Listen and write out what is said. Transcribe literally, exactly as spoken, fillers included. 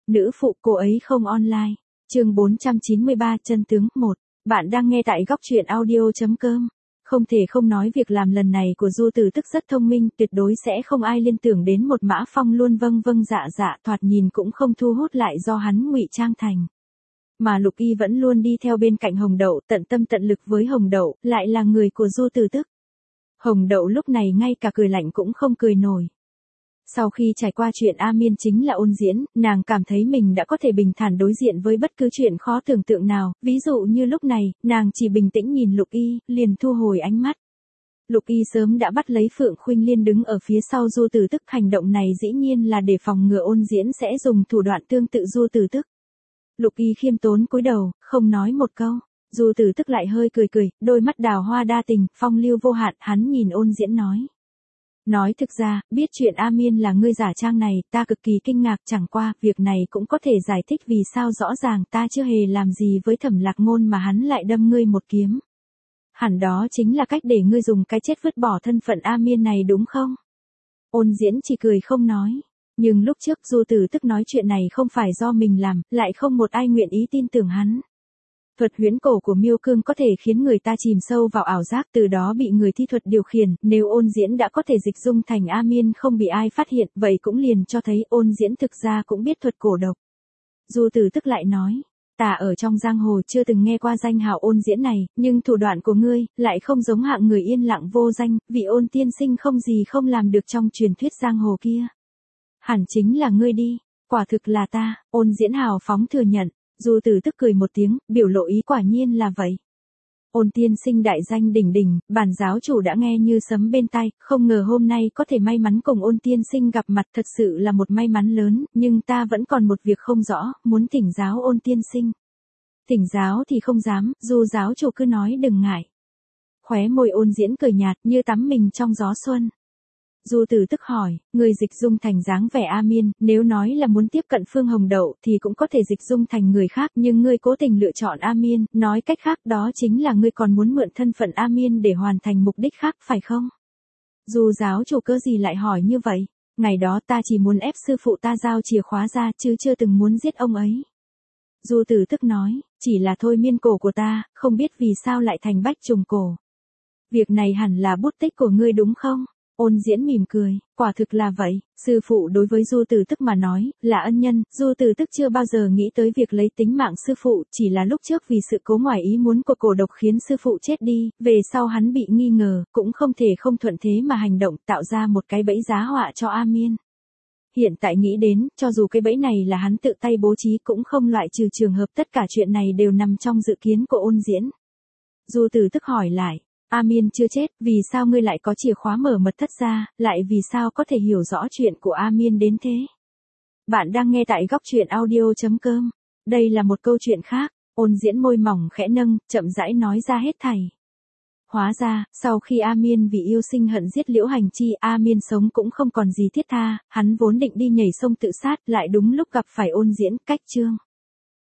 Nữ phụ cô ấy không online. Chương bốn trăm chín mươi ba chân tướng một. Bạn đang nghe tại góc truyện audio chấm com. Không thể không nói việc làm lần này của Du Tử Tức rất thông minh, tuyệt đối sẽ không ai liên tưởng đến một Mã Phong luôn vâng vâng dạ dạ thoạt nhìn cũng không thu hút lại do hắn ngụy trang thành. Mà Lục Y vẫn luôn đi theo bên cạnh Hồng Đậu, tận tâm tận lực với Hồng Đậu, lại là người của Du Tử Tức. Hồng Đậu lúc này ngay cả cười lạnh cũng không cười nổi. Sau khi trải qua chuyện A Miên chính là ôn diễn, nàng cảm thấy mình đã có thể bình thản đối diện với bất cứ chuyện khó tưởng tượng nào, ví dụ như lúc này, nàng chỉ bình tĩnh nhìn Lục Y, liền thu hồi ánh mắt. Lục Y sớm đã bắt lấy Phượng Khuynh Liên đứng ở phía sau Du Tử Tức, hành động này dĩ nhiên là để phòng ngừa ôn diễn sẽ dùng thủ đoạn tương tự Du Tử Tức. Lục Y khiêm tốn cúi đầu, không nói một câu. Du Tử Tức lại hơi cười cười, đôi mắt đào hoa đa tình, phong lưu vô hạn, hắn nhìn ôn diễn nói. Nói thực ra, biết chuyện A Miên là ngươi giả trang này, ta cực kỳ kinh ngạc, chẳng qua, việc này cũng có thể giải thích vì sao rõ ràng ta chưa hề làm gì với Thẩm Lạc Ngôn mà hắn lại đâm ngươi một kiếm. Hẳn đó chính là cách để ngươi dùng cái chết vứt bỏ thân phận A Miên này đúng không? Ôn diễn chỉ cười không nói. Nhưng lúc trước Du Tử Tức nói chuyện này không phải do mình làm, lại không một ai nguyện ý tin tưởng hắn. Thuật huyễn cổ của Miêu Cương có thể khiến người ta chìm sâu vào ảo giác, từ đó bị người thi thuật điều khiển, nếu ôn diễn đã có thể dịch dung thành A Miên không bị ai phát hiện, vậy cũng liền cho thấy ôn diễn thực ra cũng biết thuật cổ độc. Du Tử Tức lại nói, ta ở trong giang hồ chưa từng nghe qua danh hào ôn diễn này, nhưng thủ đoạn của ngươi, lại không giống hạng người yên lặng vô danh, vì ôn tiên sinh không gì không làm được trong truyền thuyết giang hồ kia. Hẳn chính là ngươi đi, quả thực là ta, ôn diễn hào phóng thừa nhận. Du Tử Tức cười một tiếng, biểu lộ ý quả nhiên là vậy. Ôn tiên sinh đại danh đỉnh đỉnh, bản giáo chủ đã nghe như sấm bên tai, không ngờ hôm nay có thể may mắn cùng ôn tiên sinh gặp mặt thật sự là một may mắn lớn, nhưng ta vẫn còn một việc không rõ, muốn thỉnh giáo ôn tiên sinh. Thỉnh giáo thì không dám, Du giáo chủ cứ nói đừng ngại. Khóe môi ôn diễn cười nhạt như tắm mình trong gió xuân. Du Tử Tức hỏi, người dịch dung thành dáng vẻ A Miên, nếu nói là muốn tiếp cận Phương Hồng Đậu thì cũng có thể dịch dung thành người khác, nhưng ngươi cố tình lựa chọn A Miên, nói cách khác đó chính là ngươi còn muốn mượn thân phận A Miên để hoàn thành mục đích khác phải không? Du giáo chủ cớ gì lại hỏi như vậy? Ngày đó ta chỉ muốn ép sư phụ ta giao chìa khóa ra chứ chưa từng muốn giết ông ấy. Du Tử Tức nói, chỉ là thôi miên cổ của ta, không biết vì sao lại thành bách trùng cổ. Việc này hẳn là bút tích của ngươi đúng không? Ôn diễn mỉm cười, quả thực là vậy, sư phụ đối với Du Tử Tức mà nói, là ân nhân, Du Tử Tức chưa bao giờ nghĩ tới việc lấy tính mạng sư phụ, chỉ là lúc trước vì sự cố ngoài ý muốn của cổ độc khiến sư phụ chết đi, về sau hắn bị nghi ngờ, cũng không thể không thuận thế mà hành động tạo ra một cái bẫy giá họa cho A Miên. Hiện tại nghĩ đến, cho dù cái bẫy này là hắn tự tay bố trí cũng không loại trừ trường hợp tất cả chuyện này đều nằm trong dự kiến của ôn diễn. Du Tử Tức hỏi lại. A Miên chưa chết, vì sao ngươi lại có chìa khóa mở mật thất ra, lại vì sao có thể hiểu rõ chuyện của A Miên đến thế? Bạn đang nghe tại góc truyện audio chấm com. Đây là một câu chuyện khác, ôn diễn môi mỏng khẽ nâng, chậm rãi nói ra hết thảy. Hóa ra, sau khi A Miên vì yêu sinh hận giết Liễu Hành Chi, A Miên sống cũng không còn gì thiết tha, hắn vốn định đi nhảy sông tự sát, lại đúng lúc gặp phải ôn diễn, cách chương.